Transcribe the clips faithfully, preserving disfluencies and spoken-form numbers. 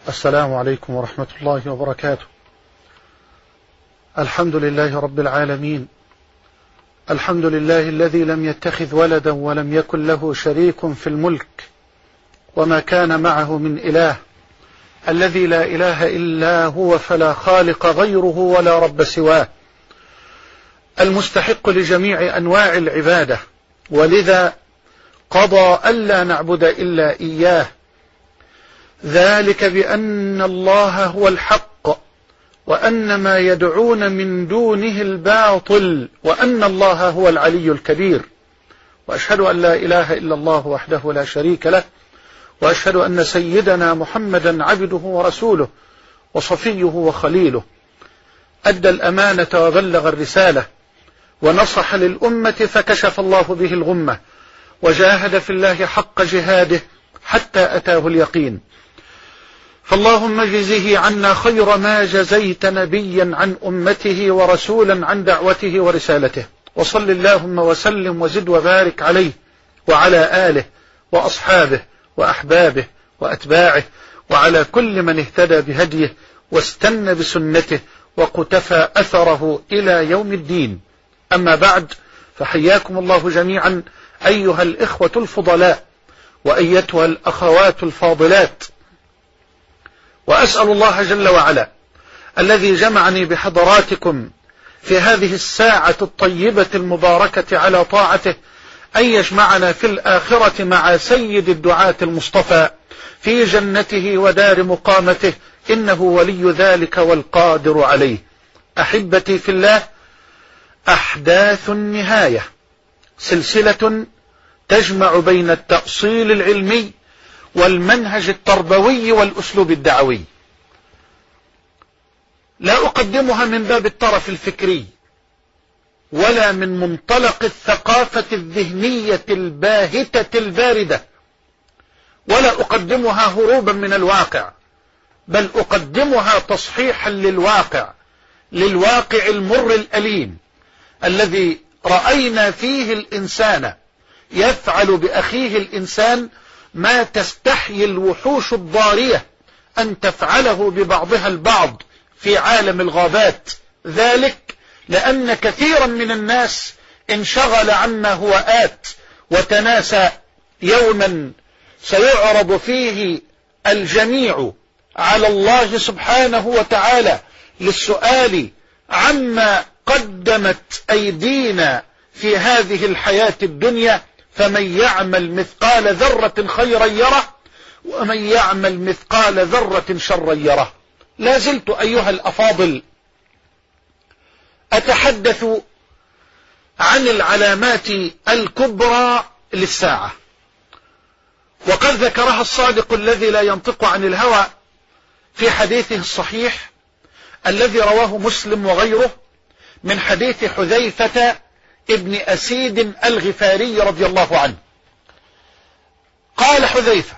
السلام عليكم ورحمة الله وبركاته. الحمد لله رب العالمين، الحمد لله الذي لم يتخذ ولدا ولم يكن له شريك في الملك وما كان معه من إله، الذي لا إله إلا هو فلا خالق غيره ولا رب سواه، المستحق لجميع أنواع العبادة، ولذا قضى ألا نعبد إلا إياه، ذلك بأن الله هو الحق وأن ما يدعون من دونه الباطل وأن الله هو العلي الكبير. وأشهد أن لا إله إلا الله وحده لا شريك له، وأشهد أن سيدنا محمدا عبده ورسوله وصفيه وخليله، أدى الأمانة وبلغ الرسالة ونصح للأمة فكشف الله به الغمة، وجاهد في الله حق جهاده حتى أتاه اليقين. فاللهم اجزه عنا خير ما جزيت نبيا عن أمته ورسولا عن دعوته ورسالته، وصل اللهم وسلم وزد وبارك عليه وعلى آله وأصحابه وأحبابه وأتباعه وعلى كل من اهتدى بهديه واستنى بسنته وقتفى أثره إلى يوم الدين. أما بعد، فحياكم الله جميعا أيها الإخوة الفضلاء وأيتها الأخوات الفاضلات، وأسأل الله جل وعلا الذي جمعني بحضراتكم في هذه الساعة الطيبة المباركة على طاعته أن يجمعنا في الآخرة مع سيد الدعاة المصطفى في جنته ودار مقامته، إنه ولي ذلك والقادر عليه. أحبتي في الله، أحداث النهاية سلسلة تجمع بين التأصيل العلمي والمنهج التربوي والأسلوب الدعوي، لا أقدمها من باب الطرف الفكري ولا من منطلق الثقافة الذهنية الباهتة الباردة، ولا أقدمها هروبا من الواقع، بل أقدمها تصحيحا للواقع، للواقع المر الأليم الذي رأينا فيه الإنسان يفعل بأخيه الإنسان ما تستحيي الوحوش الضارية أن تفعله ببعضها البعض في عالم الغابات، ذلك لأن كثيرا من الناس انشغل عما هو آت وتناسى يوما سيعرض فيه الجميع على الله سبحانه وتعالى للسؤال عما قدمت أيدينا في هذه الحياة الدنيا، فمن يعمل مثقال ذرة خيرا يره ومن يعمل مثقال ذرة شرا يره. لا زلت أيها الأفاضل أتحدث عن العلامات الكبرى للساعة، وقد ذكرها الصادق الذي لا ينطق عن الهوى في حديثه الصحيح الذي رواه مسلم وغيره من حديث حذيفة ابن أسيد الغفاري رضي الله عنه. قال حذيفة: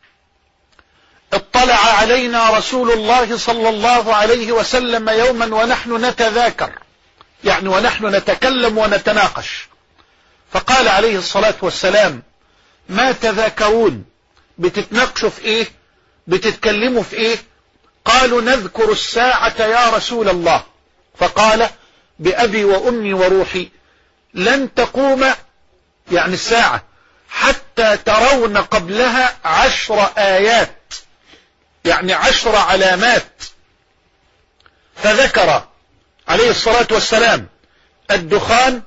اطلع علينا رسول الله صلى الله عليه وسلم يوما ونحن نتذاكر، يعني ونحن نتكلم ونتناقش، فقال عليه الصلاة والسلام: ما تذاكرون؟ بتتناقشوا في ايه؟ بتتكلموا في ايه؟ قالوا: نذكر الساعة يا رسول الله. فقال: بأبي وأمي وروحي لن تقوم، يعني الساعة، حتى ترون قبلها عشر آيات، يعني عشر علامات. فذكر عليه الصلاة والسلام الدخان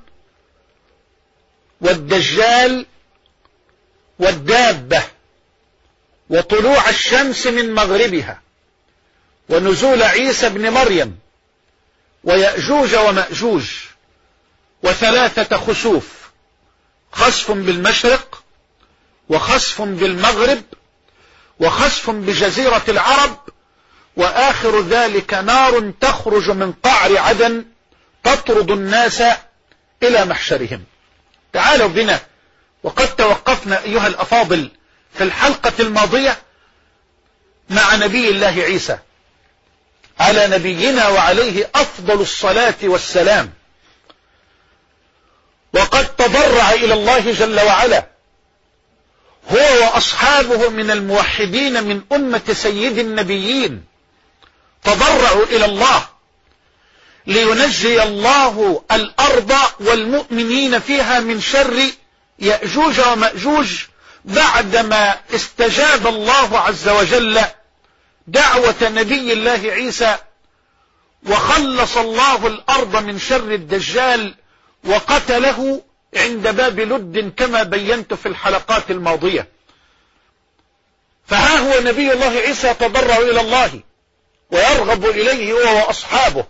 والدجال والدابة وطلوع الشمس من مغربها ونزول عيسى بن مريم ويأجوج ومأجوج وثلاثة خسوف، خسف بالمشرق وخسف بالمغرب وخسف بجزيرة العرب، وآخر ذلك نار تخرج من قعر عدن تطرد الناس إلى محشرهم. تعالوا بنا، وقد توقفنا أيها الأفاضل في الحلقة الماضية مع نبي الله عيسى على نبينا وعليه أفضل الصلاة والسلام، وقد تضرع إلى الله جل وعلا هو وأصحابه من الموحدين من أمة سيد النبيين تضرعوا إلى الله لينجي الله الأرض والمؤمنين فيها من شر يأجوج ومأجوج، بعدما استجاب الله عز وجل دعوة نبي الله عيسى وخلص الله الأرض من شر الدجال وقتله عند باب لد كما بينت في الحلقات الماضية. فها هو نبي الله عيسى يتضرع إلى الله ويرغب إليه هو وأصحابه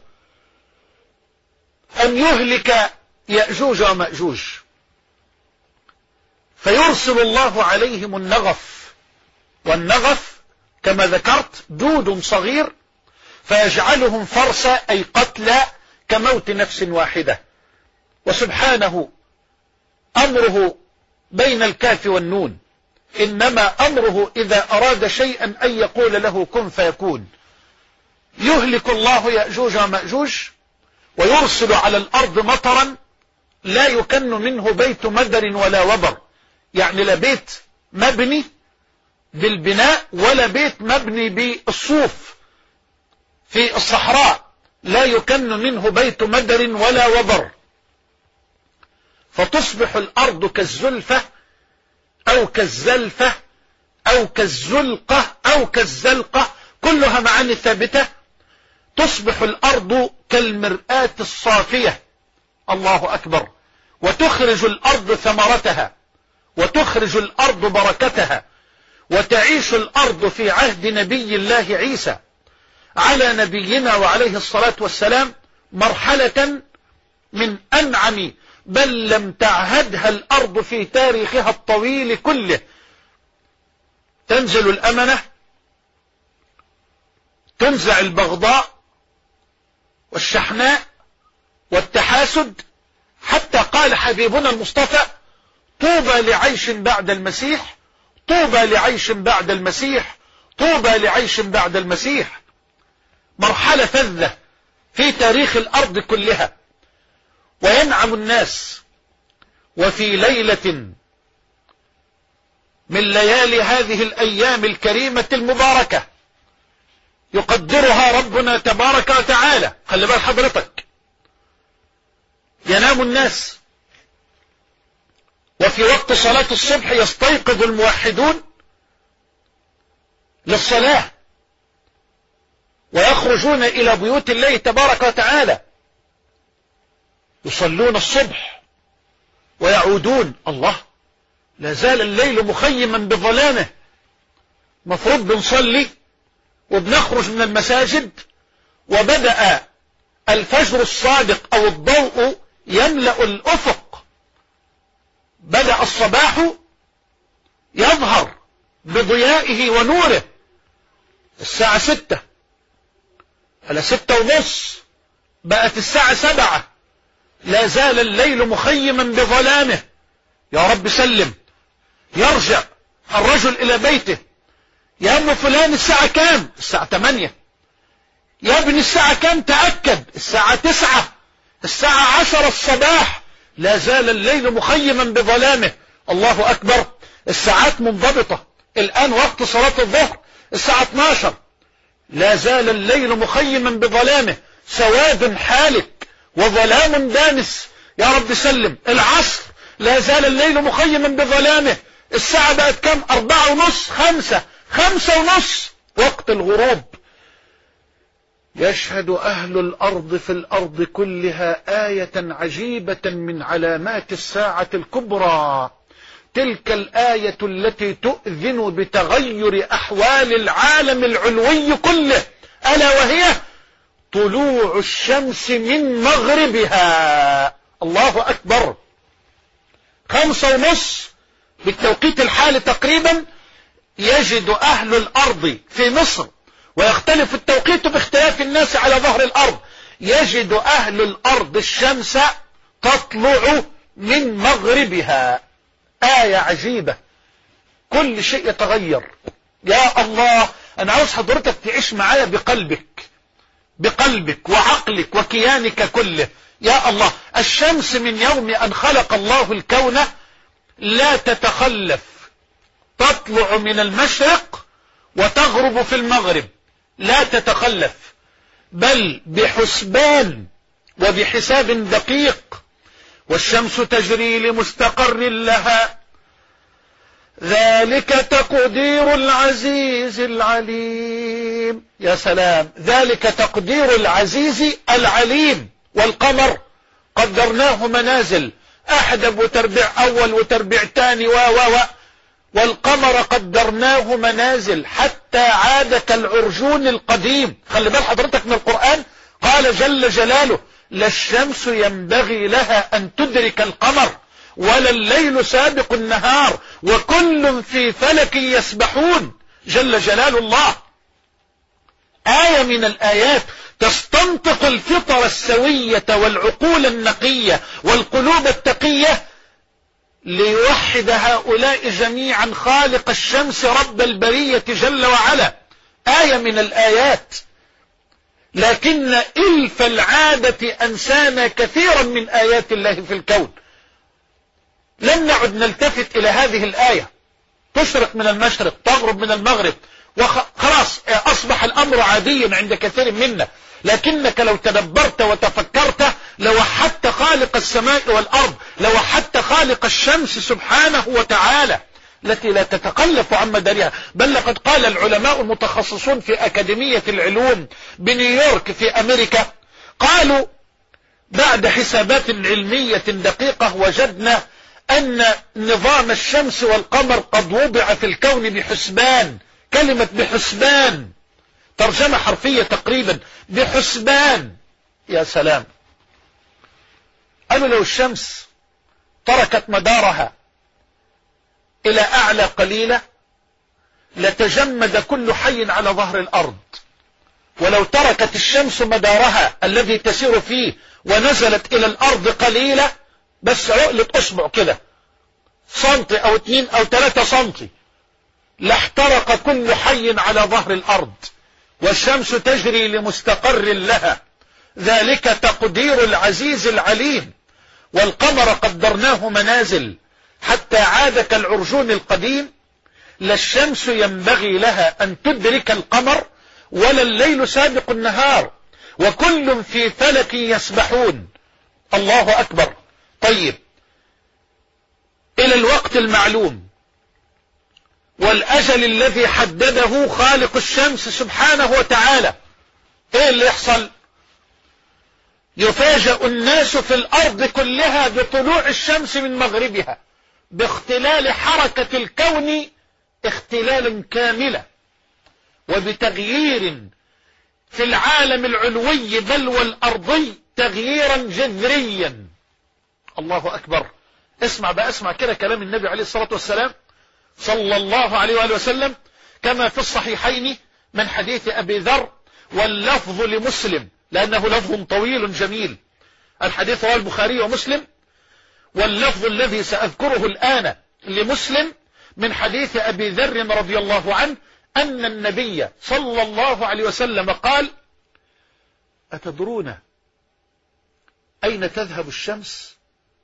أن يهلك يأجوج ومأجوج، فيرسل الله عليهم النغف، والنغف كما ذكرت دود صغير فيجعلهم فرسا أي قتلى كموت نفس واحدة. وسبحانه أمره بين الكاف والنون، إنما أمره إذا أراد شيئا أن يقول له كن فيكون. يهلك الله يأجوج ومأجوج ويرسل على الأرض مطرا لا يكن منه بيت مدر ولا وبر، يعني لا بيت مبني بالبناء ولا بيت مبني بالصوف في الصحراء، لا يكن منه بيت مدر ولا وبر، فتصبح الأرض كالزلفة أو كالزلفة أو كالزلقة أو كالزلقة، كلها معاني ثابتة. تصبح الأرض كالمرآة الصافية، الله أكبر، وتخرج الأرض ثمرتها وتخرج الأرض بركتها، وتعيش الأرض في عهد نبي الله عيسى على نبينا وعليه الصلاة والسلام مرحلة من أنعم بل لم تعهدها الأرض في تاريخها الطويل كله. تنزل الأمنة، تنزع البغضاء والشحناء والتحاسد، حتى قال حبيبنا المصطفى طوبى لعيش بعد المسيح، طوبى لعيش بعد المسيح، طوبى لعيش بعد المسيح. مرحلة فذة في تاريخ الأرض كلها. وينعم الناس وفي ليلة من ليالي هذه الأيام الكريمة المباركة يقدرها ربنا تبارك وتعالى، خلي بال حضرتك، ينام الناس وفي وقت صلاة الصبح يستيقظ الموحدون للصلاة ويخرجون إلى بيوت الله تبارك وتعالى يصلون الصبح ويعودون. الله، لا زال الليل مخيما بظلامه، مفروض بنصلي وبنخرج من المساجد وبدأ الفجر الصادق أو الضوء يملأ الأفق، بدأ الصباح يظهر بضيائه ونوره. الساعة ستة، على ستة ونص، بقت الساعة سبعة، لا زال الليل مخيما بظلامه. يا رب سلم. يرجع الرجل إلى بيته، يا أم فلان الساعة كام؟ الساعة تمانية. يا ابن الساعة كام؟ تأكد، الساعة تسعة، الساعة عشر الصباح، لا زال الليل مخيما بظلامه. الله أكبر. الساعات منضبطة، الآن وقت صلاة الظهر الساعة اثناشر، لا زال الليل مخيما بظلامه، سواد حالك وظلام دامس. يا رب سلم. العصر لا زال الليل مخيما بظلامه، الساعة بقت كم؟ أربعة ونص، خمسة، خمسة ونص، وقت الغروب. يشهد أهل الأرض في الأرض كلها آية عجيبة من علامات الساعة الكبرى، تلك الآية التي تؤذن بتغير أحوال العالم العلوي كله، ألا وهي طلوع الشمس من مغربها. الله أكبر. خمسة ونص بالتوقيت الحالي تقريبا يجد أهل الأرض في مصر، ويختلف التوقيت باختلاف الناس على ظهر الأرض، يجد أهل الأرض الشمس تطلع من مغربها. آية عجيبة، كل شيء يتغير. يا الله، أنا عاوز حضرتك تعيش معايا بقلبك، بقلبك وعقلك وكيانك كله. يا الله، الشمس من يوم أن خلق الله الكون لا تتخلف تطلع من المشرق وتغرب في المغرب، لا تتخلف، بل بحسبان وبحساب دقيق، والشمس تجري لمستقر لها، ذلك تقدير العزيز العليم. يا سلام، ذلك تقدير العزيز العليم. والقمر قدرناه منازل، أحدب وتربيع أول وتربيع تاني و و و والقمر قدرناه منازل حتى عاد كالعرجون القديم. خلي بال حضرتك من القرآن، قال جل جلاله: لا الشمس ينبغي لها أن تدرك القمر ولا الليل سابق النهار وكل في فلك يسبحون. جل جلال الله. آية من الآيات تستنطق الفطر السوية والعقول النقية والقلوب التقية ليوحد هؤلاء جميعا خالق الشمس رب البرية جل وعلا. آية من الآيات. لكن إلف العادة أنسانا كثيرا من آيات الله في الكون. لم نعد نلتفت إلى هذه الآية، تشرق من المشرق تغرب من المغرب وخلاص أصبح الأمر عاديا عند كثير منا. لكنك لو تدبرت وتفكرت لوحدت خالق السماء والأرض، لوحدت خالق الشمس سبحانه وتعالى التي لا تتخلف عن مدارها. بل لقد قال العلماء المتخصصون في أكاديمية العلوم بنيويورك في أمريكا، قالوا بعد حسابات علمية دقيقة وجدنا أن نظام الشمس والقمر قد وضع في الكون بحسبان. كلمة بحسبان ترجمة حرفية تقريبا، بحسبان. يا سلام. قالوا لو الشمس تركت مدارها إلى أعلى قليلة لتجمد كل حي على ظهر الأرض، ولو تركت الشمس مدارها الذي تسير فيه ونزلت إلى الأرض قليلة، بس عقلة أصبع كده، سنتي أو اتنين أو ثلاثة سنتي، لاحترق كل حي على ظهر الأرض. والشمس تجري لمستقر لها، ذلك تقدير العزيز العليم. والقمر قدرناه منازل حتى عاد كالعرجون القديم. لا الشمس ينبغي لها أن تدرك القمر ولا الليل سابق النهار وكل في فلك يسبحون. الله أكبر. طيب، إلى الوقت المعلوم والأجل الذي حدده خالق الشمس سبحانه وتعالى، إيه اللي يحصل؟ يفاجأ الناس في الأرض كلها بطلوع الشمس من مغربها، باختلال حركة الكون اختلالا كاملا، وبتغيير في العالم العلوي بل والأرضي تغييرا جذريا. الله أكبر. اسمع بقى، اسمع كده كلام النبي عليه الصلاة والسلام صلى الله عليه وآله وسلم كما في الصحيحين من حديث أبي ذر، واللفظ لمسلم لأنه لفظ طويل جميل. الحديث رواه البخاري ومسلم، واللفظ الذي سأذكره الآن لمسلم من حديث أبي ذر رضي الله عنه أن النبي صلى الله عليه وسلم قال: أتدرون أين تذهب الشمس؟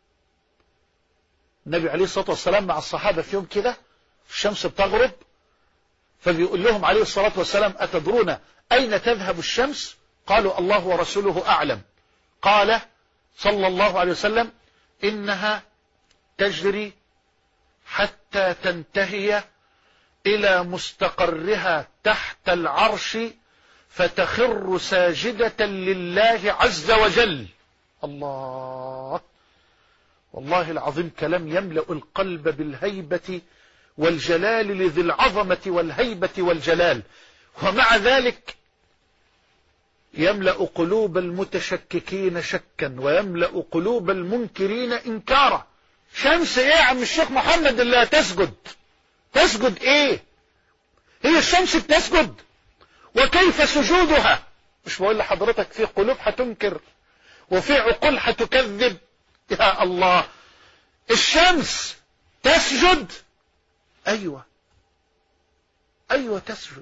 النبي عليه الصلاة والسلام مع الصحابة في يوم كده الشمس بتغرب، فبيقول لهم عليه الصلاة والسلام: أتدرون أين تذهب الشمس؟ قالوا: الله ورسوله أعلم. قال صلى الله عليه وسلم: إنها تجري حتى تنتهي إلى مستقرها تحت العرش فتخر ساجدة لله عز وجل. الله، والله العظيم كلام يملأ القلب بالهيبة والجلال لذي العظمة والهيبة والجلال، ومع ذلك يملأ قلوب المتشككين شكا ويملأ قلوب المنكرين إنكارا. شمس ايه يا عم الشيخ محمد اللي تسجد؟ تسجد ايه؟ هي الشمس بتسجد؟ وكيف سجودها؟ مش بقول لحضرتك في قلوب هتنكر وفي عقول هتكذب. يا الله، الشمس تسجد؟ ايوه ايوه تسجد.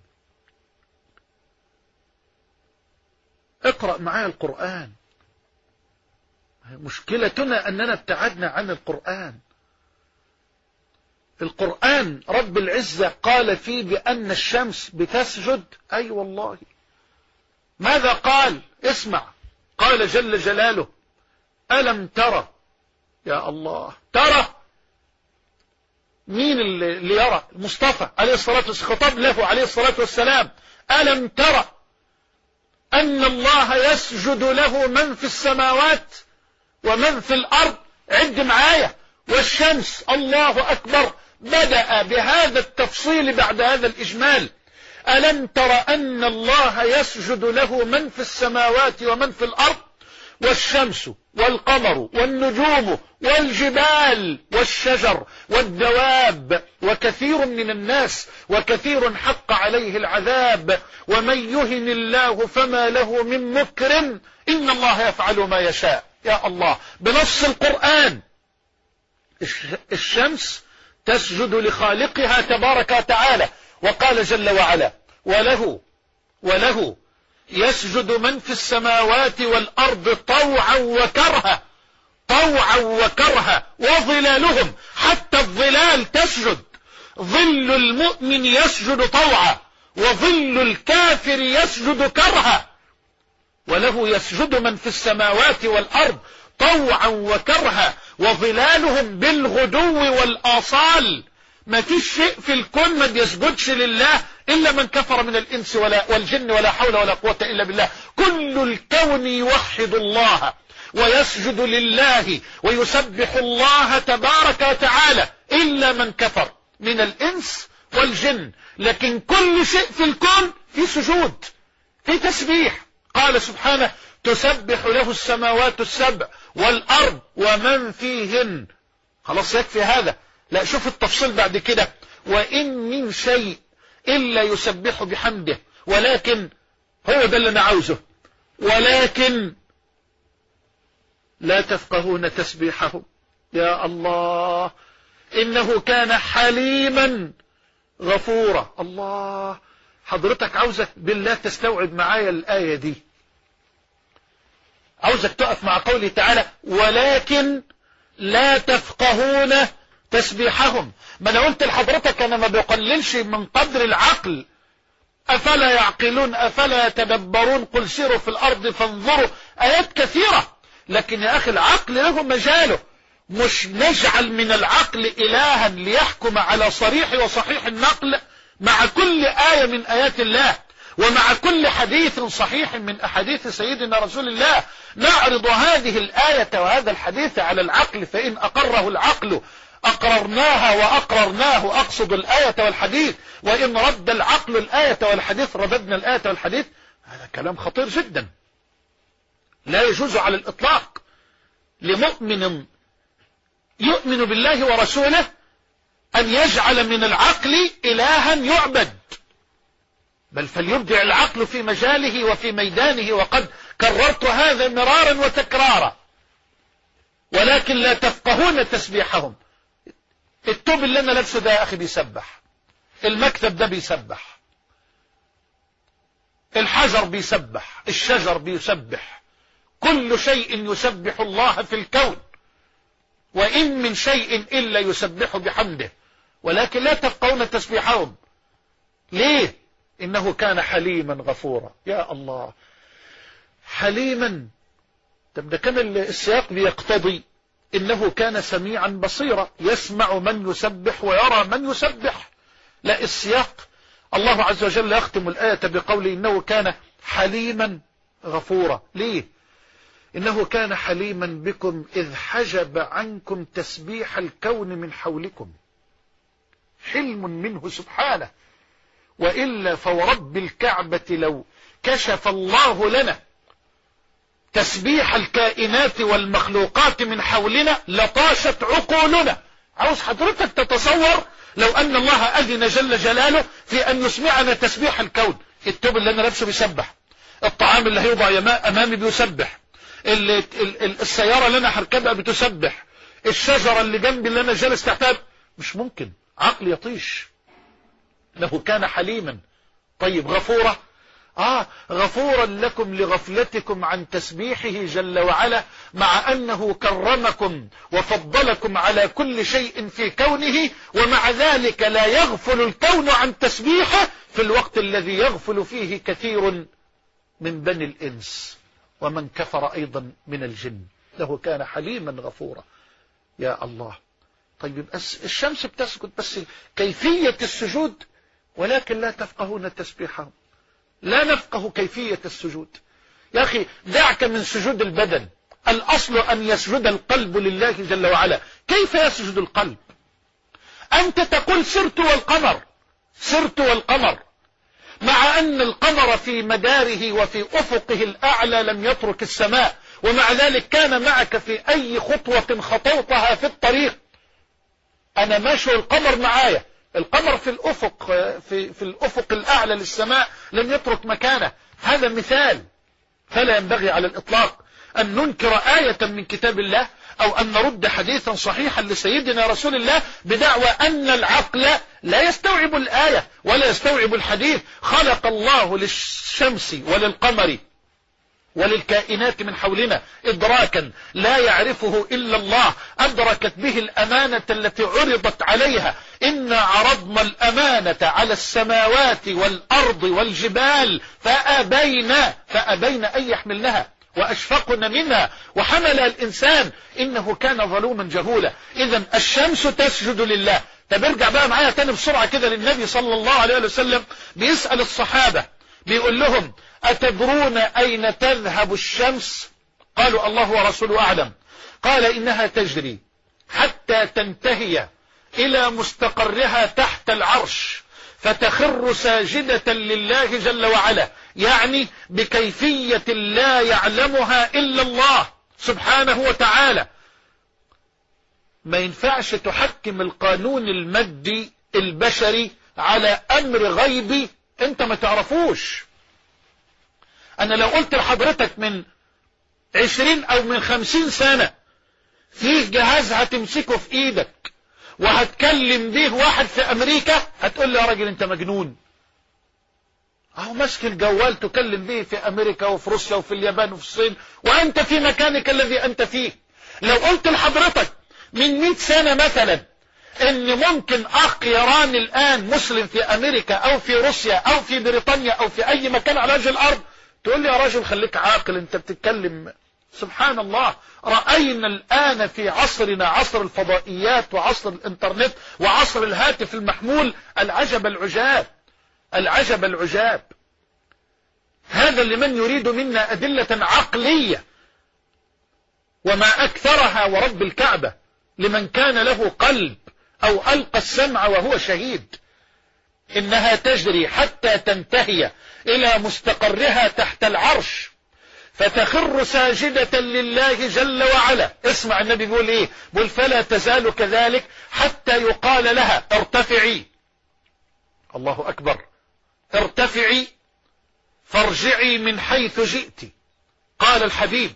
اقرأ معايا القرآن. مشكلتنا أننا ابتعدنا عن القرآن. القرآن رب العزة قال فيه بأن الشمس بتسجد. أي أيوة والله. ماذا قال؟ اسمع. قال جل جلاله: ألم ترى. يا الله، ترى مين اللي يرى؟ المصطفى عليه الصلاة والسلام، خطاب له عليه الصلاة والسلام: ألم ترى أن الله يسجد له من في السماوات ومن في الأرض. عد معايا. والشمس، الله أكبر، بدأ بهذا التفصيل بعد هذا الإجمال. ألم ترى أن الله يسجد له من في السماوات ومن في الأرض، والشمس والقمر والنجوم والجبال والشجر والدواب وكثير من الناس وكثير حق عليه العذاب ومن يهن الله فما له من مكرم إن الله يفعل ما يشاء. يا الله، بنص القرآن الشمس تسجد لخالقها تبارك وتعالى. وقال جل وعلا: وله وله يسجد من في السماوات والأرض طوعا وكرها، طوعا وكرها، وظلالهم، حتى الظلال تسجد. ظل المؤمن يسجد طوعا، وظل الكافر يسجد كرها. وله يسجد من في السماوات والأرض طوعا وكرها وظلالهم بالغدو والآصال. ما فيش شيء في الكون ما بيسجدش لله إلا من كفر من الإنس ولا والجن، ولا حول ولا قوة إلا بالله. كل الكون يوحد الله ويسجد لله ويسبح الله تبارك وتعالى إلا من كفر من الإنس والجن. لكن كل شيء في الكون في سجود، في تسبيح. قال سبحانه: تسبح له السماوات السبع والأرض ومن فيهن. خلاص يكفي هذا. لا، شوف التفصيل بعد كده: وإن من شيء إلا يسبح بحمده ولكن، هو ده اللي أنا عاوزه، ولكن لا تفقهون تسبيحهم. يا الله، إنه كان حليما غفورا. الله، حضرتك عاوزك بالله تستوعب معايا الآية دي، عاوزك تقف مع قوله تعالى: ولكن لا تفقهون تسبيحهم. ما انا قلت لحضرتك انا ما بقللش من قدر العقل. افلا يعقلون افلا يتدبرون قل سيروا في الارض فانظروا. ايات كثيرة. لكن يا اخي العقل له مجاله. مش نجعل من العقل الها ليحكم على صريح وصحيح النقل مع كل آية من آيات الله ومع كل حديث صحيح من أحاديث سيدنا رسول الله. نعرض هذه الآية وهذا الحديث على العقل، فإن أقره العقل أقررناها وأقررناه، أقصد الآية والحديث. وإن رد العقل الآية والحديث رددنا الآية والحديث. هذا كلام خطير جدا، لا يجوز على الإطلاق لمؤمن يؤمن بالله ورسوله أن يجعل من العقل إلها يعبد، بل فليبدع العقل في مجاله وفي ميدانه. وقد كررت هذا مرارا وتكرارا. ولكن لا تفقهون تسبيحهم. التوب اللي انا لابسه ده يا اخي بيسبح، المكتب ده بيسبح، الحجر بيسبح، الشجر بيسبح، كل شيء يسبح الله في الكون. وإن من شيء إلا يسبح بحمده ولكن لا تفقهون تسبيحهم. ليه؟ إنه كان حليما غفورا. يا الله، حليما. طب ده كان السياق بيقتضي إنه كان سميعا بصيرا، يسمع من يسبح ويرى من يسبح. لا، السياق الله عز وجل يختم الآية بقوله: إنه كان حليما غفورا. ليه؟ إنه كان حليما بكم إذ حجب عنكم تسبيح الكون من حولكم. حلم منه سبحانه. وإلا فورب الكعبة لو كشف الله لنا تسبيح الكائنات والمخلوقات من حولنا لطاشت عقولنا. عاوز حضرتك تتصور لو أن الله أذن جل جلاله في أن يسمعنا تسبيح الكون. التوب اللي أنا لابسه بيسبح، الطعام اللي هيوضع أمامي بيسبح، السيارة اللي أنا هركبها بتسبح، الشجرة اللي جنبي اللي أنا جالس تحتها. مش ممكن، عقل يطيش. له كان حليما. طيب غفورة. آه غفورا لكم لغفلتكم عن تسبيحه جل وعلا، مع أنه كرمكم وفضلكم على كل شيء في كونه، ومع ذلك لا يغفل الكون عن تسبيحه في الوقت الذي يغفل فيه كثير من بني الإنس ومن كفر أيضا من الجن، له كان حليما غفورا. يا الله. طيب الشمس بتسجد، بس كيفية السجود ولكن لا تفقهون تسبيحهم، لا نفقه كيفية السجود. يا أخي دعك من سجود البدن، الأصل أن يسجد القلب لله جل وعلا. كيف يسجد القلب؟ أنت تقول سرت والقمر، سرت والقمر، مع أن القمر في مداره وفي أفقه الأعلى لم يترك السماء، ومع ذلك كان معك في أي خطوة خطوتها في الطريق. أنا ماشي القمر معايا، القمر في الأفق في, في الأفق الأعلى للسماء لم يترك مكانه. هذا مثال، فلا ينبغي على الإطلاق أن ننكر آية من كتاب الله أو أن نرد حديثا صحيحا لسيدنا رسول الله بدعوى أن العقل لا يستوعب الآية ولا يستوعب الحديث. خلق الله للشمس وللقمر وللكائنات من حولنا إدراكا لا يعرفه إلا الله، أدركت به الأمانة التي عرضت عليها. إنا عرضنا الأمانة على السماوات والأرض والجبال فأبين فأبين أن يحملنها وأشفقن منها وحملها الإنسان إنه كان ظلوما جهولا. إذن الشمس تسجد لله. طب ارجع بقى معايا تاني بسرعة كده للنبي صلى الله عليه وسلم، بيسأل الصحابة بيقول لهم أتدرون أين تذهب الشمس؟ قالوا الله ورسوله أعلم. قال إنها تجري حتى تنتهي إلى مستقرها تحت العرش فتخر ساجدة لله جل وعلا، يعني بكيفية لا يعلمها إلا الله سبحانه وتعالى. ما ينفعش تحكم القانون المادي البشري على أمر غيبي أنت ما تعرفوش. أنا لو قلت لحضرتك من عشرين أو من خمسين سنة فيه جهاز هتمسكه في إيدك وهتكلم به واحد في أمريكا، هتقول لي يا راجل أنت مجنون. أهو ماسك الجوال تكلم به في أمريكا وفي روسيا وفي اليابان وفي الصين وأنت في مكانك الذي أنت فيه. لو قلت لحضرتك من مئة سنة مثلا ان ممكن اخ يراني الان مسلم في امريكا او في روسيا او في بريطانيا او في اي مكان على وجه الارض، تقول لي يا راجل خليك عاقل انت بتتكلم. سبحان الله. رأينا الان في عصرنا عصر الفضائيات وعصر الانترنت وعصر الهاتف المحمول العجب العجاب، العجب العجاب. هذا لمن يريد منا ادلة عقلية، وما اكثرها ورب الكعبة لمن كان له قلب أو ألقى السمع وهو شهيد. إنها تجري حتى تنتهي إلى مستقرها تحت العرش فتخر ساجدة لله جل وعلا. اسمع النبي بيقول إيه؟ بيقول فلا تزال كذلك حتى يقال لها ارتفعي. الله أكبر. ارتفعي فارجعي من حيث جئت. قال الحبيب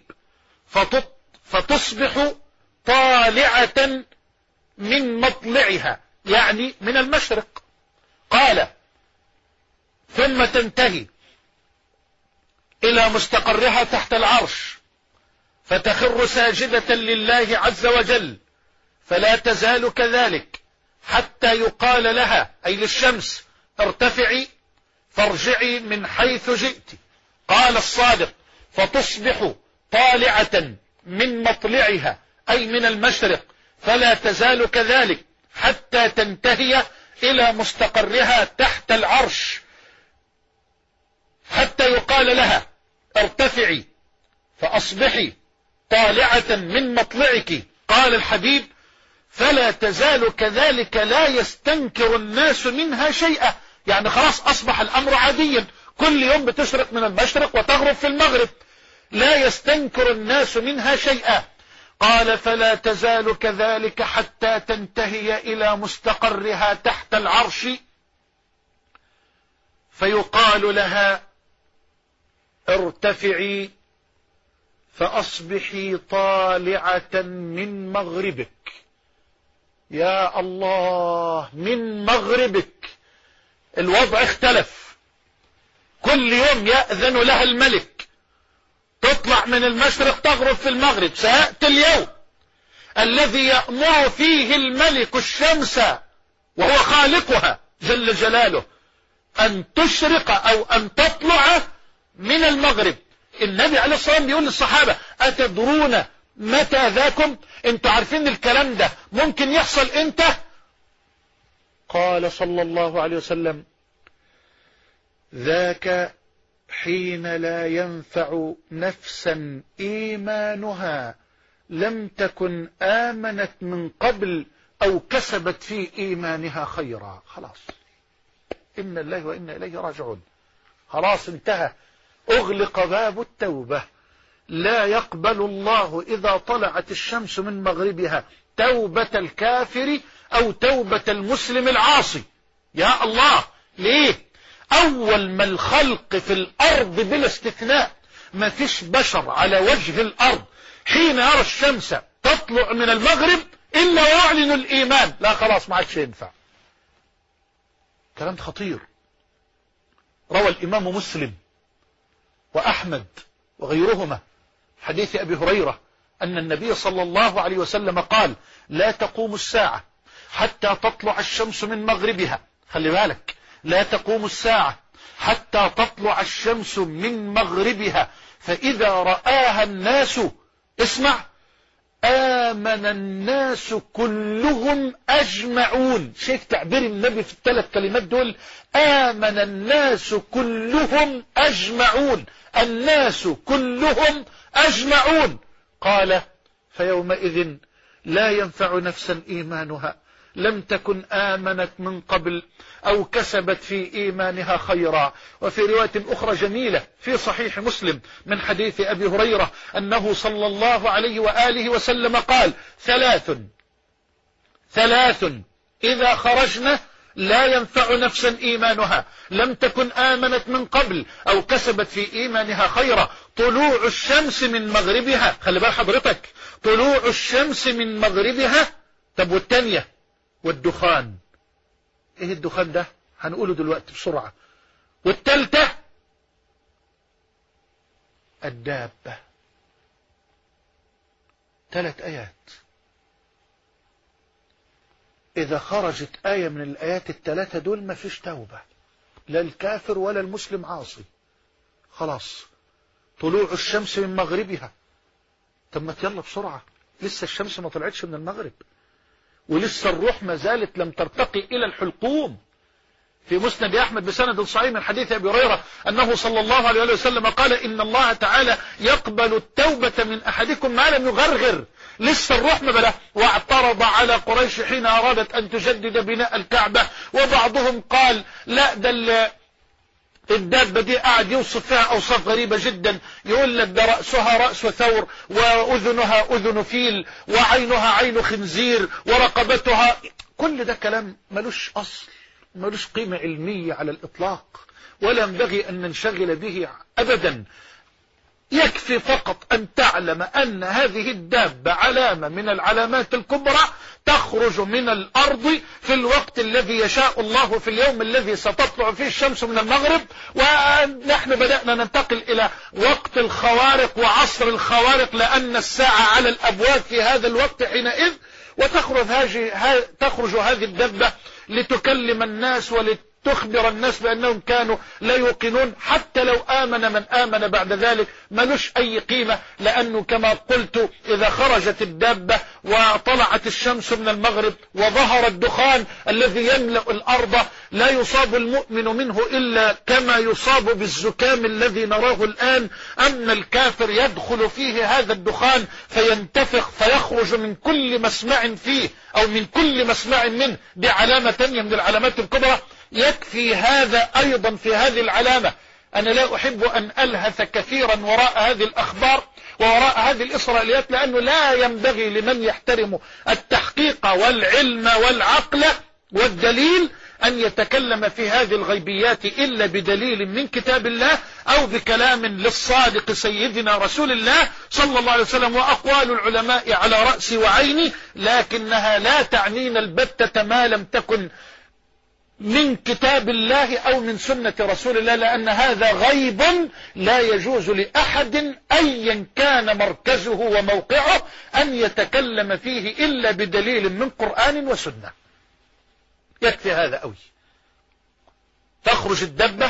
فتصبح طالعة من مطلعها، يعني من المشرق. قال ثم تنتهي إلى مستقرها تحت العرش فتخر ساجدة لله عز وجل فلا تزال كذلك حتى يقال لها أي للشمس ارتفعي فارجعي من حيث جئت. قال الصادق فتصبح طالعة من مطلعها أي من المشرق فلا تزال كذلك حتى تنتهي إلى مستقرها تحت العرش حتى يقال لها ارتفعي فأصبحي طالعة من مطلعك. قال الحبيب فلا تزال كذلك لا يستنكر الناس منها شيئا، يعني خلاص أصبح الأمر عاديا، كل يوم بتشرق من المشرق وتغرب في المغرب، لا يستنكر الناس منها شيئا. قال فلا تزال كذلك حتى تنتهي إلى مستقرها تحت العرش فيقال لها ارتفعي فأصبحي طالعة من مغربك. يا الله، من مغربك. الوضع اختلف. كل كل يوم يأذن لها الملك، تطلع من المشرق تغرب في المغرب. سيأتي اليوم الذي يأمر فيه الملك الشمس وهو خالقها جل جلاله أن تشرق أو أن تطلع من المغرب. النبي عليه الصلاة والسلام بيقول للصحابة: أتدرون متى ذاكم؟ انتوا عارفين الكلام ده ممكن يحصل امتى؟ قال صلى الله عليه وسلم: ذاك حين لا ينفع نفسا إيمانها لم تكن آمنت من قبل أو كسبت في إيمانها خيرا. خلاص، إن الله وإنا إليه راجعون. خلاص انتهى، أغلق باب التوبة. لا يقبل الله إذا طلعت الشمس من مغربها توبة الكافر أو توبة المسلم العاصي. يا الله، ليه؟ أول ما الخلق في الأرض بلا استثناء، ما فيش بشر على وجه الأرض حين يرى الشمس تطلع من المغرب إلا ويعلن الإيمان. لا خلاص، ما عادش ينفع. كلام خطير. روى الإمام مسلم وأحمد وغيرهما حديث أبي هريرة أن النبي صلى الله عليه وسلم قال: لا تقوم الساعة حتى تطلع الشمس من مغربها. خلي بالك، لا تقوم الساعة حتى تطلع الشمس من مغربها، فإذا رآها الناس، اسمع، آمن الناس كلهم أجمعون. شايف تعبير النبي في الثلاث كلمات دول؟ آمن الناس كلهم أجمعون، الناس كلهم أجمعون. قال: فيومئذ لا ينفع نفسا إيمانها لم تكن آمنت من قبل أو كسبت في إيمانها خيرا. وفي رواية أخرى جميلة في صحيح مسلم من حديث أبي هريرة أنه صلى الله عليه وآله وسلم قال: ثلاث ثلاث إذا خرجنا لا ينفع نفسا إيمانها لم تكن آمنت من قبل أو كسبت في إيمانها خيرا: طلوع الشمس من مغربها. خلي بال حضرتك، طلوع الشمس من مغربها. طب والتانية؟ والدخان. ايه الدخان ده؟ هنقوله دلوقتي بسرعة. والتالتة الدابة. ثلاث آيات. إذا خرجت آية من الآيات الثلاثة دول ما فيش توبة، لا الكافر ولا المسلم عاصي. خلاص، طلوع الشمس من مغربها. طب ما يلا بسرعة، لسه الشمس ما طلعتش من المغرب، ولسه الروح ما زالت لم ترتقي إلى الحلقوم. في مسند أحمد بسند صحيح من حديث أبي هريرة أنه صلى الله عليه وسلم قال: إن الله تعالى يقبل التوبة من أحدكم ما لم يغرغر. لسه الروح ما بلغ. واعترض على قريش حين أرادت أن تجدد بناء الكعبة، وبعضهم قال: لا، ده الدابة دي قاعد يوصف فيها أوصاف غريبة جدا، يقول لك ده رأسها رأس ثور، وأذنها أذن فيل، وعينها عين خنزير، ورقبتها. كل ده كلام ملوش أصل، ملوش قيمة علمية على الإطلاق، ولا ينبغي أن ننشغل به أبدا. يكفي فقط أن تعلم أن هذه الدابة علامة من العلامات الكبرى تخرج من الأرض في الوقت الذي يشاء الله، في اليوم الذي ستطلع فيه الشمس من المغرب. ونحن بدأنا ننتقل إلى وقت الخوارق وعصر الخوارق، لأن الساعة على الأبواب في هذا الوقت حينئذ. وتخرج هذه تخرج هذه الدابة لتكلم الناس ولتخبر الناس بأنهم كانوا لا يوقنون. حتى لو آمن من آمن بعد ذلك ملوش أي قيمة، لأنه كما قلت إذا خرجت الدابة وطلعت الشمس من المغرب وظهر الدخان الذي يملأ الأرض لا يصاب المؤمن منه إلا كما يصاب بالزكام الذي نراه الآن. أما الكافر يدخل فيه هذا الدخان فينتفخ فيخرج من كل مسمع فيه أو من كل مسمع منه. دي علامة تانية من العلامات الكبرى. يكفي هذا أيضا في هذه العلامة. أنا لا أحب أن ألهث كثيرا وراء هذه الأخبار ووراء هذه الإسرائيليات، لأنه لا ينبغي لمن يحترم التحقيق والعلم والعقل والدليل أن يتكلم في هذه الغيبيات إلا بدليل من كتاب الله أو بكلام للصادق سيدنا رسول الله صلى الله عليه وسلم. وأقوال العلماء على رأسي وعيني، لكنها لا تعنينا البتة ما لم تكن من كتاب الله أو من سنة رسول الله، لأن هذا غيب لا يجوز لأحد أيا كان مركزه وموقعه أن يتكلم فيه إلا بدليل من قرآن وسنة. يكفي هذا أوي. تخرج الدبة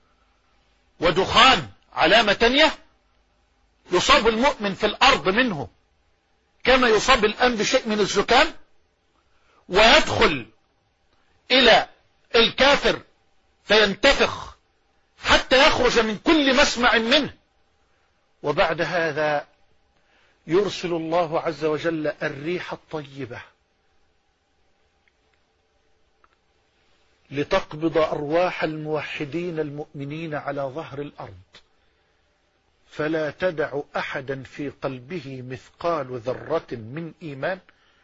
ودخان علامة تانية، يصاب المؤمن في الأرض منه كما يصاب الآن بشيء من الزكام، ويدخل إلى الكافر فينتفخ حتى يخرج من كل مسمع منه، وبعد هذا يرسل الله عز وجل الريح الطيبة لتقبض أرواح الموحدين المؤمنين على ظهر الأرض، فلا تدع أحدا في قلبه مثقال ذرة من إيمان،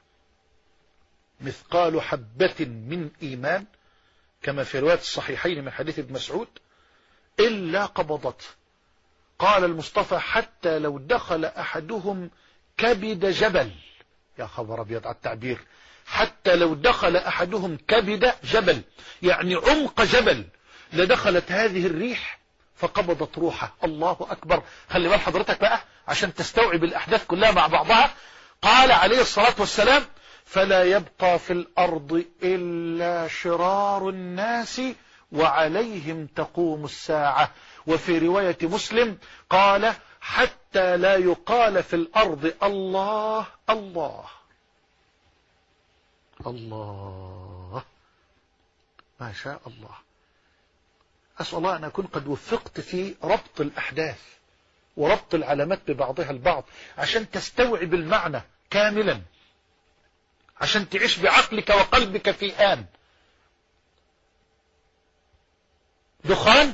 مثقال حبة من إيمان، كما في رواية الصحيحين من حديث ابن مسعود، إلا قبضته. قال المصطفى حتى لو دخل أحدهم كبد جبل، يا خبر أبيض على التعبير، حتى لو دخل أحدهم كبد جبل يعني عمق جبل لدخلت هذه الريح فقبضت روحه. الله أكبر. خلي بال حضرتك بقى عشان تستوعب الأحداث كلها مع بعضها. قال عليه الصلاة والسلام فلا يبقى في الأرض إلا شرار الناس وعليهم تقوم الساعة. وفي رواية مسلم قال حتى لا يقال في الأرض الله الله الله. ما شاء الله. أسأل الله أن أكون قد وفقت في ربط الأحداث وربط العلامات ببعضها البعض عشان تستوعب المعنى كاملا، عشان تعيش بعقلك وقلبك في آن. دخان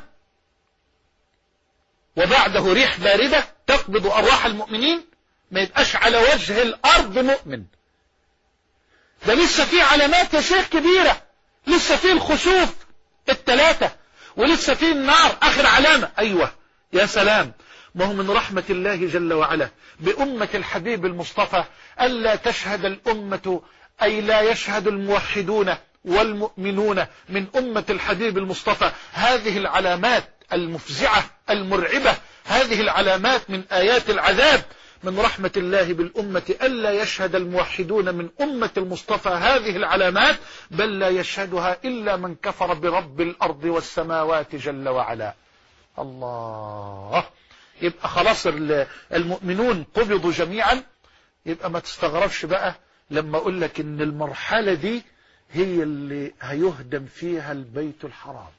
وبعده ريح باردة تقبض أرواح المؤمنين، ما يبقاش على وجه الأرض مؤمن. ده لسه في علامات يا شيخ كبيرة، لسه في الخسوف الثلاثة، ولسه في النار آخر علامة. أيوة يا سلام. ما هو من رحمة الله جل وعلا بأمة الحبيب المصطفى ألا تشهد الأمة، أي لا يشهد الموحدون والمؤمنون من أمة الحبيب المصطفى هذه العلامات المفزعة المرعبة، هذه العلامات من آيات العذاب. من رحمة الله بالأمة ألا يشهد الموحدون من أمة المصطفى هذه العلامات، بل لا يشهدها إلا من كفر برب الأرض والسماوات جل وعلا. الله. يبقى خلاص المؤمنون قبضوا جميعا. يبقى ما تستغربش بقى لما أقول لك إن المرحلة دي هي اللي هيهدم فيها البيت الحرام.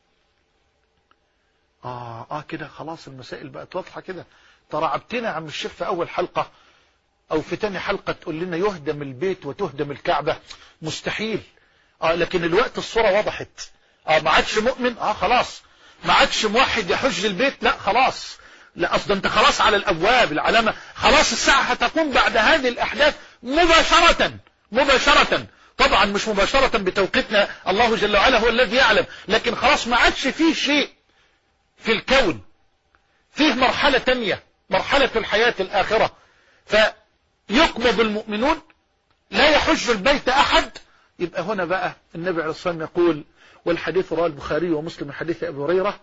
آه آه كده خلاص المسائل بقت واضحة كده. ترعبتنا عم الشيخ في أول حلقة أو في تاني حلقة تقول لنا يهدم البيت وتهدم الكعبة. مستحيل. آه لكن الوقت الصورة وضحت. آه ما عادش مؤمن، آه خلاص ما عادش موحد يحج البيت، لا خلاص، لا أصلا أنت خلاص على الأبواب. العلامة خلاص الساعة هتقوم بعد هذه الأحداث مباشرة مباشرة. طبعا مش مباشرة بتوقيتنا، الله جل وعلا هو الذي يعلم، لكن خلاص ما عادش فيه شيء في الكون، فيه مرحلة تانية، مرحلة الحياة الآخرة. فيقبض المؤمنون لا يحج البيت أحد. يبقى هنا بقى النبي عليه الصلاة والسلام يقول، والحديث رواه البخاري ومسلم من حديث أبي هريرة،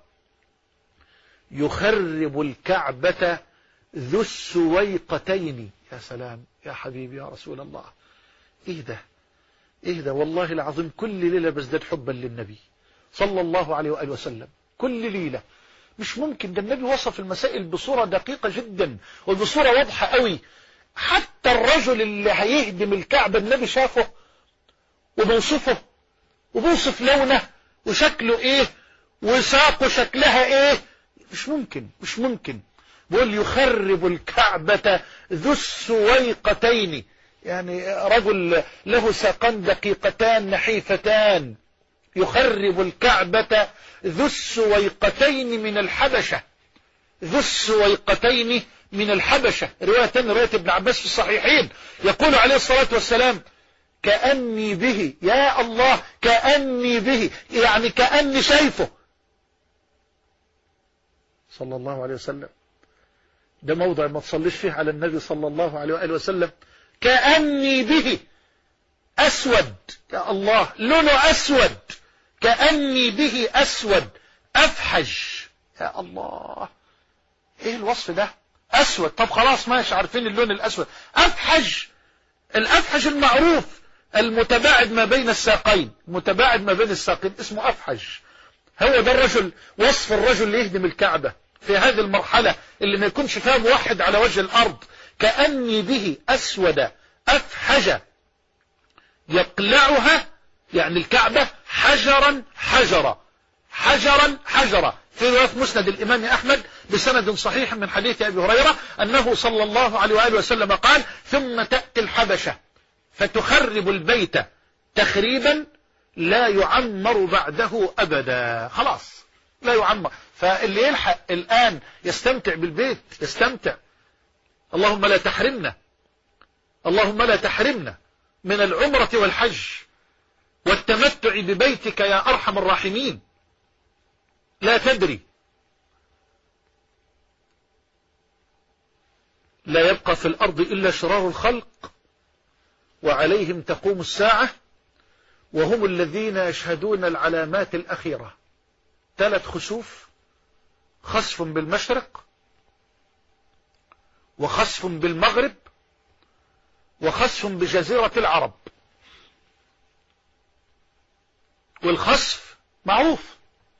يخرب الكعبة ذو السويقتين. يا سلام يا حبيبي يا رسول الله. ايه ده ايه ده والله العظيم كل ليلة بزداد حبا للنبي صلى الله عليه وآله وسلم. كل ليلة مش ممكن. ده النبي وصف المسائل بصورة دقيقة جدا وبصورة واضحة قوي. حتى الرجل اللي هيهدم الكعبة النبي شافه وبوصفه وبوصف لونه وشكله ايه وساقه شكلها ايه. مش ممكن مش ممكن. بيقول يخرب الكعبة ذو السويقتين، يعني رجل له ساقان دقيقتان نحيفتان. يخرب الكعبة ذو السويقتين من الحبشة. ذو السويقتين من الحبشة. رواية رواية ابن عباس في الصحيحين يقول عليه الصلاة والسلام كأني به، يا الله كأني به، يعني كأني شايفه صلى الله عليه وسلم. ده موضع ما تصليش فيه على النبي صلى الله عليه وآله وسلم. كأني به أسود، يا الله لونه أسود كأني به أسود أفحج. يا الله، ايه الوصف ده؟ أسود، طب خلاص ماشي، عارفين اللون الأسود. أفحج، الأفحج المعروف المتباعد ما بين الساقين، متباعد ما بين الساقين اسمه أفحج. هو ده الرجل، وصف الرجل اللي يهدم الكعبة في هذه المرحلة اللي ما يكونش فيها موحد على وجه الأرض. كأني به أسود أفحج يقلعها، يعني الكعبة حجرا حجرا حجرا حجرا. في رواية مسند الإمام أحمد بسند صحيح من حديث أبي هريرة أنه صلى الله عليه وآله وسلم قال: ثم تأتي الحبشة فتخرب البيت تخريبا لا يعمر بعده أبدا. خلاص لا يعمر. فاللي يلحق الآن يستمتع بالبيت يستمتع. اللهم لا تحرمنا، اللهم لا تحرمنا من العمرة والحج والتمتع ببيتك يا أرحم الراحمين. لا تدري، لا يبقى في الأرض إلا شرار الخلق وعليهم تقوم الساعة، وهم الذين يشهدون العلامات الأخيرة. ثلاث خسوف: خسف بالمشرق، وخسف بالمغرب، وخسف بجزيرة العرب. والخسف معروف،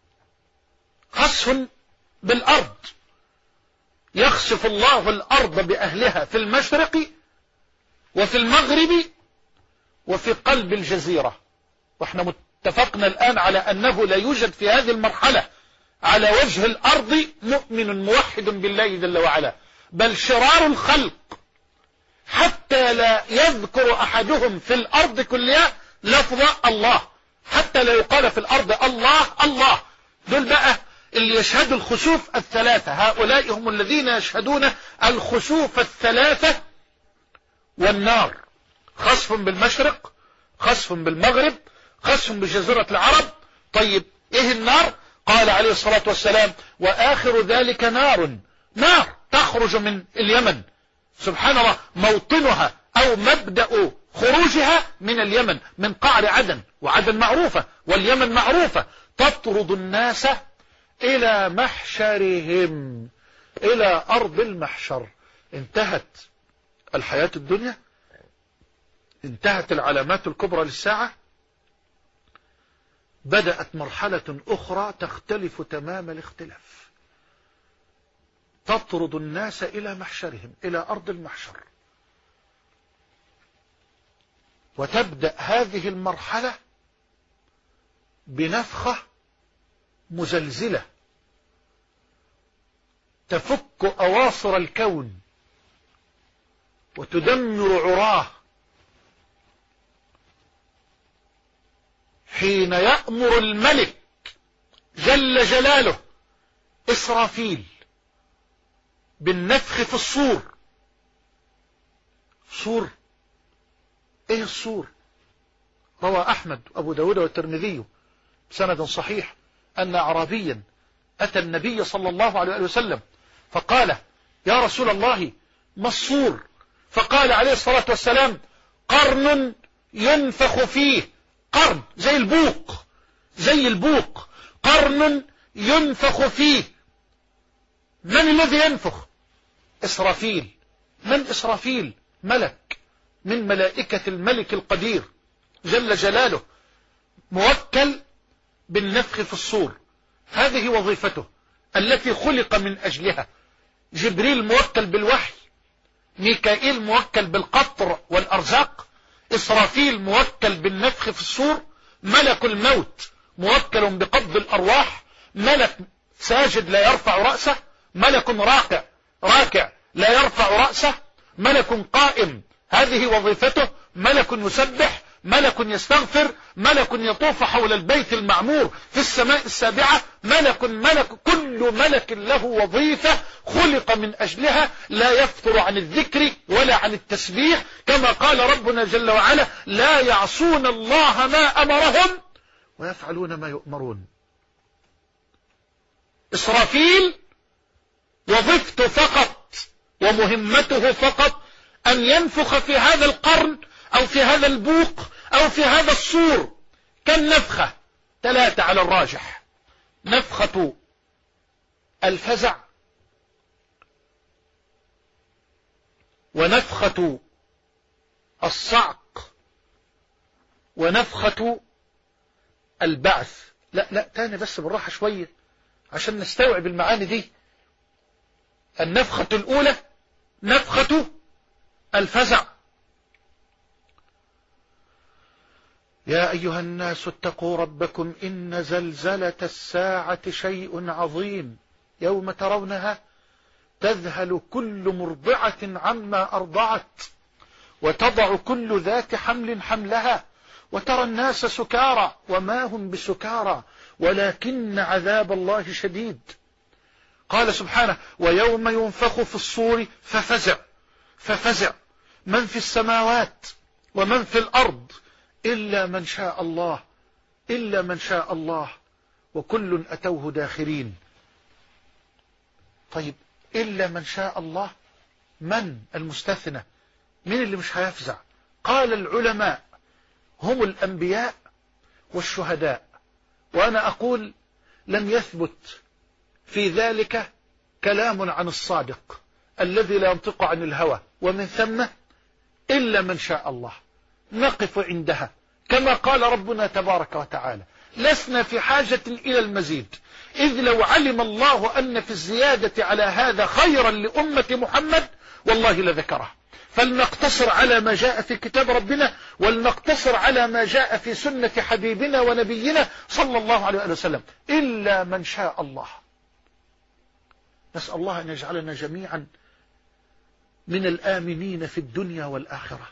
خسف بالأرض، يخسف الله الأرض بأهلها في المشرق وفي المغرب وفي قلب الجزيرة. واحنا متفقنا الآن على أنه لا يوجد في هذه المرحلة على وجه الأرض مؤمن موحد بالله جل وعلا، بل شرار الخلق حتى لا يذكر أحدهم في الأرض كلها لفظ الله، حتى لا يقال في الأرض الله الله. دول بقى اللي يشهدوا الخسوف الثلاثة، هؤلاء هم الذين يشهدون الخسوف الثلاثة. والنار: خسف بالمشرق، خسف بالمغرب، خسف بجزيرة العرب. طيب ايه النار؟ قال عليه الصلاة والسلام: وآخر ذلك نار، نار تخرج من اليمن. سبحان الله، موطنها أو مبدأ خروجها من اليمن، من قعر عدن، وعدن معروفة واليمن معروفة. تطرد الناس إلى محشرهم، إلى أرض المحشر. انتهت الحياة الدنيا، انتهت العلامات الكبرى للساعة، بدأت مرحلة أخرى تختلف تمام الاختلاف. تطرد الناس إلى محشرهم، إلى أرض المحشر. وتبدأ هذه المرحلة بنفخة مزلزلة تفك أواصر الكون وتدمر عراه، حين يأمر الملك جل جلاله إسرافيل بالنفخ في الصور. صور ايه الصور؟ روى أحمد وأبو داود والترمذي بسند صحيح أن أعرابيا أتى النبي صلى الله عليه وسلم فقال: يا رسول الله ما الصور؟ فقال عليه الصلاة والسلام: قرن ينفخ فيه. قرن زي البوق، زي البوق، قرن ينفخ فيه. من الذي ينفخ؟ إسرافيل. من إسرافيل؟ ملك من ملائكة الملك القدير جل جلاله، موكل بالنفخ في الصور. هذه وظيفته التي خلق من أجلها. جبريل موكل بالوحي، ميكائيل موكل بالقطر والأرزاق، إسرافيل موكل بالنفخ في الصور، ملك الموت موكل بقبض الأرواح، ملك ساجد لا يرفع رأسه، ملك راكع راكع لا يرفع رأسه، ملك قائم هذه وظيفته، ملك يسبح، ملك يستغفر، ملك يطوف حول البيت المعمور في السماء السابعة، ملك ملك كل ملك له وظيفة خلق من أجلها، لا يفتر عن الذكر ولا عن التسبيح، كما قال ربنا جل وعلا: لا يعصون الله ما أمرهم ويفعلون ما يؤمرون. إسرافيل وظيفته فقط ومهمته فقط أن ينفخ في هذا القرن أو في هذا البوق أو في هذا الصور كالنفخة ثلاثة على الراجح: نفخة الفزع، ونفخة الصعق، ونفخة البعث. لا لا تاني بس بالراحة شوية عشان نستوعب المعاني دي. النفخة الأولى نفخة الفزع. يا أيها الناس اتقوا ربكم إن زلزلة الساعة شيء عظيم، يوم ترونها تذهل كل مرضعة عما أرضعت، وتضع كل ذات حمل حملها، وترى الناس سكارى وما هم بسكارى ولكن عذاب الله شديد. قال سبحانه: ويوم ينفخ في الصور ففزع ففزع من في السماوات ومن في الأرض إلا من شاء الله إلا من شاء الله وكل أتوه داخرين. طيب إلا من شاء الله، من المستثنى؟ من اللي مش هيفزع؟ قال العلماء: هم الأنبياء والشهداء. وأنا أقول لم يثبت في ذلك كلام عن الصادق الذي لا ينطق عن الهوى، ومن ثم إلا من شاء الله. نقف عندها كما قال ربنا تبارك وتعالى: لسنا في حاجة إلى المزيد، إذ لو علم الله أن في الزيادة على هذا خيرا لأمة محمد والله لذكره. فلنقتصر على ما جاء في كتاب ربنا، ولنقتصر على ما جاء في سنة حبيبنا ونبينا صلى الله عليه وسلم. إلا من شاء الله. نسأل الله أن يجعلنا جميعا من الآمنين في الدنيا والآخرة،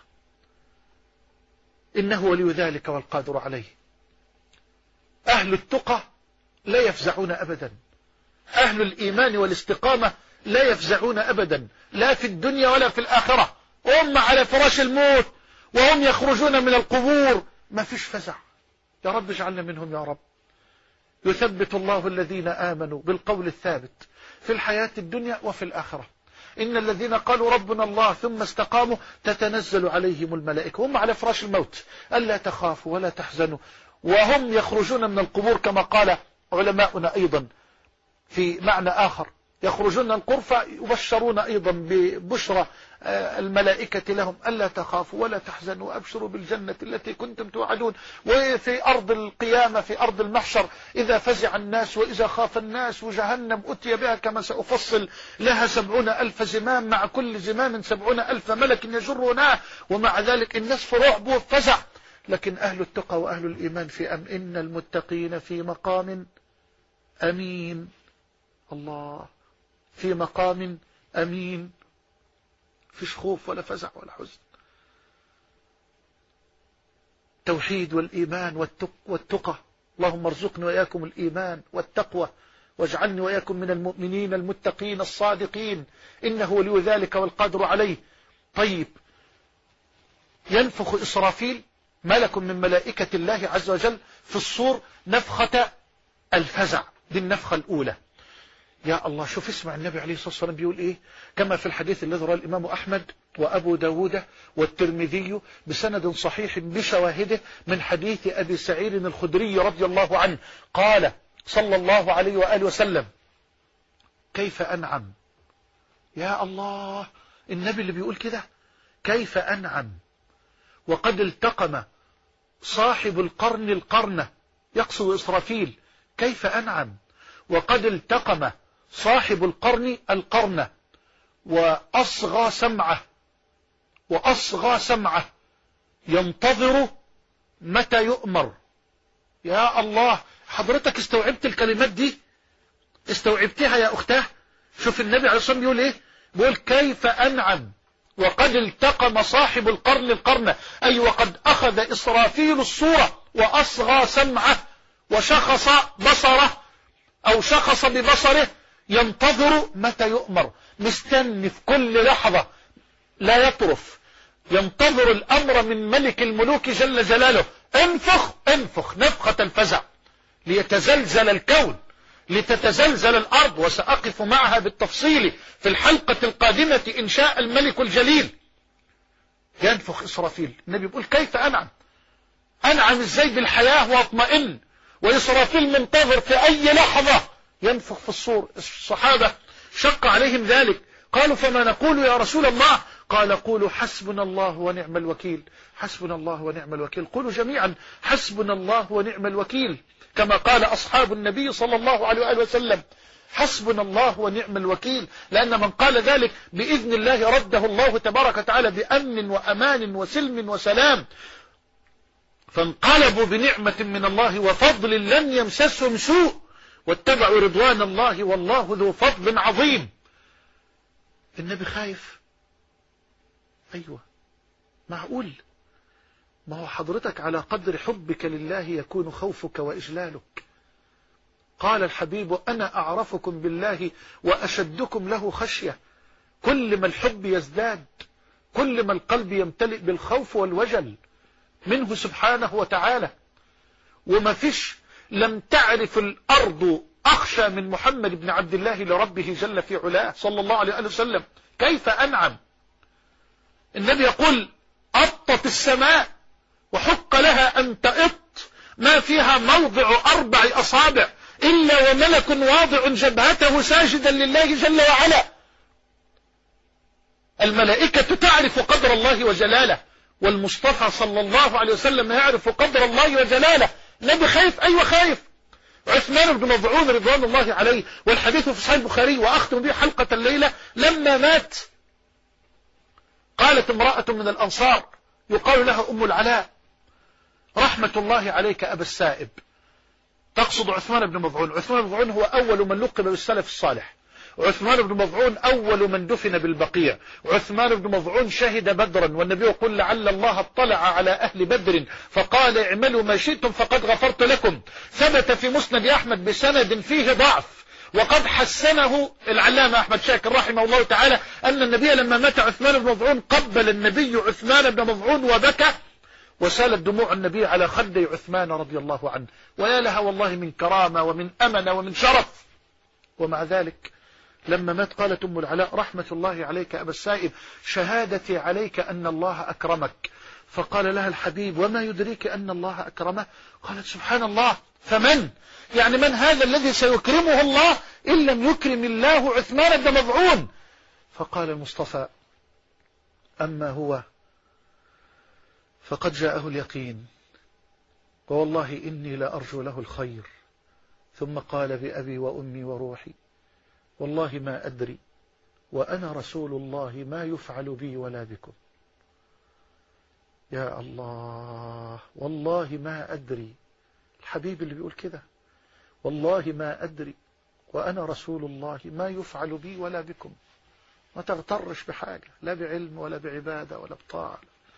إنه ولي ذلك والقادر عليه. أهل التقى لا يفزعون أبدا، أهل الإيمان والاستقامة لا يفزعون أبدا، لا في الدنيا ولا في الآخرة. هم على فراش الموت وهم يخرجون من القبور ما فيش فزع. يا رب اجعلنا منهم يا رب. يثبت الله الذين آمنوا بالقول الثابت في الحياة الدنيا وفي الآخرة. إن الذين قالوا ربنا الله ثم استقاموا تتنزل عليهم الملائكة، هم على فراش الموت، ألا تخافوا ولا تحزنوا، وهم يخرجون من القبور كما قال علماؤنا أيضا في معنى آخر: يخرجون من القرفة يبشرون أيضا ببشرى الملائكة لهم: ألا تخافوا ولا تحزنوا وأبشروا بالجنة التي كنتم توعدون. وفي أرض القيامة في أرض المحشر: إذا فزع الناس وإذا خاف الناس وجهنم أتي بها كما سأفصل لها سبعون ألف زمام، مع كل زمام سبعون ألف ملك يجرونها، ومع ذلك الناس في رعب وفزع. لكن أهل التقى وأهل الإيمان في أم إن المتقين في مقام أمين. الله، في مقام أمين، فيش خوف ولا فزع ولا حزن. توحيد والإيمان والتقى. اللهم ارزقني وإياكم الإيمان والتقوى، واجعلني وإياكم من المؤمنين المتقين الصادقين، إنه ولي ذلك والقادر عليه. طيب، ينفخ إسرافيل ملك من ملائكة الله عز وجل في الصور نفخة الفزع، دي النفخة الأولى. يا الله، شوف اسمع النبي عليه الصلاة والسلام بيقول إيه، كما في الحديث الذي رواه الإمام أحمد وأبو داود والترمذي بسند صحيح بشواهده من حديث أبي سعيد الخدري رضي الله عنه قال صلى الله عليه وآله وسلم: كيف أنعم. يا الله، النبي اللي بيقول كده، كيف أنعم وقد التقم صاحب القرن القرن، يقصد إسرافيل، كيف أنعم وقد التقم صاحب القرن القرن وأصغى سمعه وأصغى سمعه ينتظر متى يؤمر. يا الله، حضرتك استوعبت الكلمات دي؟ استوعبتها يا أختاه؟ شوف النبي عليه الصلاة والسلام بيقول إيه، بيقول كيف أنعم وقد التقم صاحب القرن القرن، أي وقد أخذ إسرافيل الصورة وأصغى سمعه وشخص بصره أو شخص ببصره، ينتظر متى يؤمر، مستني في كل لحظة لا يطرف، ينتظر الأمر من ملك الملوك جل جلاله. انفخ انفخ نفخة الفزع ليتزلزل الكون، لتتزلزل الأرض، وسأقف معها بالتفصيل في الحلقة القادمة إن شاء الملك الجليل. ينفخ إسرافيل، النبي يقول كيف أنعم. أنعم إزاي؟ بالحياة واطمئن وإسرافيل منتظر في أي لحظة ينفخ في الصور. الصحابة شق عليهم ذلك، قالوا فما نقول يا رسول الله؟ قال قولوا حسبنا الله ونعم الوكيل. حسبنا الله ونعم الوكيل. قولوا جميعا حسبنا الله ونعم الوكيل، كما قال أصحاب النبي صلى الله عليه وآله وسلم حسبنا الله ونعم الوكيل، لأن من قال ذلك بإذن الله رده الله تبارك وتعالى بأمن وأمان وسلم وسلام، فانقلبوا بنعمة من الله وفضل لم يمسسهم سوء واتبعوا رضوان الله والله ذو فضل عظيم. النبي خايف؟ أيوة، معقول؟ ما هو حضرتك على قدر حبك لله يكون خوفك وإجلالك. قال الحبيب أنا أعرفكم بالله وأشدكم له خشية. كل ما الحب يزداد، كل ما القلب يمتلئ بالخوف والوجل منه سبحانه وتعالى. وما فيش، لم تعرف الأرض أخشى من محمد بن عبد الله لربه جل في علاه صلى الله عليه وسلم. كيف أنعم؟ النبي يقول أطت السماء وحق لها أن تأط ما فيها موضع أربع أصابع إلا وملك واضع جبهته ساجدا لله جل وعلا. الملائكة تعرف قدر الله وجلاله، والمصطفى صلى الله عليه وسلم يعرف قدر الله وجلاله. النبي خايف؟ أيوة خايف. عثمان بن مظعون رضوان الله عليه، والحديث في صحيح البخاري وأختم به حلقة الليلة، لما مات قالت امرأة من الأنصار يقال لها أم العلاء رحمة الله عليك أبا السائب، تقصد عثمان بن مظعون. عثمان بن مظعون هو أول من لقب بالسلف الصالح، عثمان بن مظعون أول من دفن بالبقيع، عثمان بن مظعون شهد بدرا، والنبي يقول لعل الله اطلع على أهل بدر فقال اعملوا ما شئتم فقد غفرت لكم. ثبت في مسند أحمد بسند فيه ضعف، وقد حسنه العلامة أحمد شاكر رحمه الله تعالى، أن النبي لما مات عثمان بن مظعون قبل النبي عثمان بن مظعون وبكى، وسالت دموع النبي على خدي عثمان رضي الله عنه. ويا لها والله من كرامة ومن أمنة ومن شرف. ومع ذلك لما مات قالت أم العلاء رحمة الله عليك أبا السائب شهادتي عليك أن الله أكرمك. فقال لها الحبيب وما يدريك أن الله أكرمه؟ قالت سبحان الله، فمن؟ يعني من هذا الذي سيكرمه الله إن لم يكرم الله عثمان بن مظعون؟ فقال المصطفى أما هو فقد جاءه اليقين، ووالله إني لأرجو له الخير. ثم قال بأبي وأمي وروحي والله ما أدري وأنا رسول الله ما يفعل بي ولا بكم. يا الله، والله ما أدري. الحبيب اللي بيقول كده، والله ما أدري وأنا رسول الله ما يفعل بي ولا بكم. ما تغترش بحاجة، لا بعلم ولا بعبادة ولا بطاعة،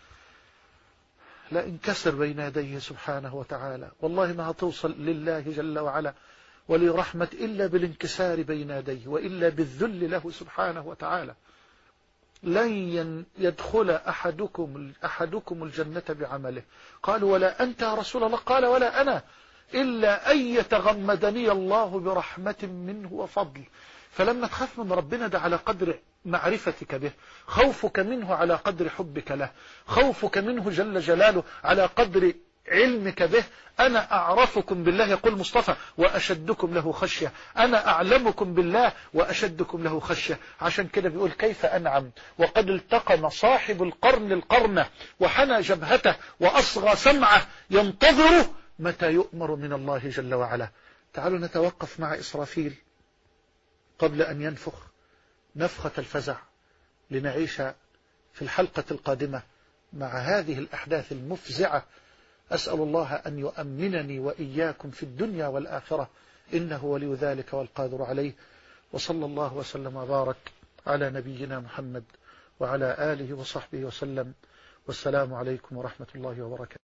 لا انكسر بين يديه سبحانه وتعالى. والله ما هتوصل لله جل وعلا ولرحمة إلا بالانكسار بين يديه، وإلا بالذل له سبحانه وتعالى. لن يدخل أحدكم, أحدكم الجنة بعمله. قالوا ولا أنت يا رسول الله؟ قال ولا أنا، إلا أن يتغمدني الله برحمة منه وفضل. فلما تخاف من ربنا ده على قدر معرفتك به، خوفك منه على قدر حبك له، خوفك منه جل جلاله على قدر علمك به. أنا أعرفكم بالله يقول مصطفى وأشدكم له خشية، أنا أعلمكم بالله وأشدكم له خشية. عشان كده بيقول كيف أنعم وقد التقم صاحب القرن القرن وحنى جبهته وأصغى سمعه ينتظر متى يؤمر من الله جل وعلا. تعالوا نتوقف مع إسرافيل قبل أن ينفخ نفخة الفزع، لنعيش في الحلقة القادمة مع هذه الأحداث المفزعة. أسأل الله أن يؤمنني وإياكم في الدنيا والآخرة، إنه ولي ذلك والقادر عليه. وصلى الله وسلم وبارك على نبينا محمد وعلى آله وصحبه وسلم، والسلام عليكم ورحمة الله وبركاته.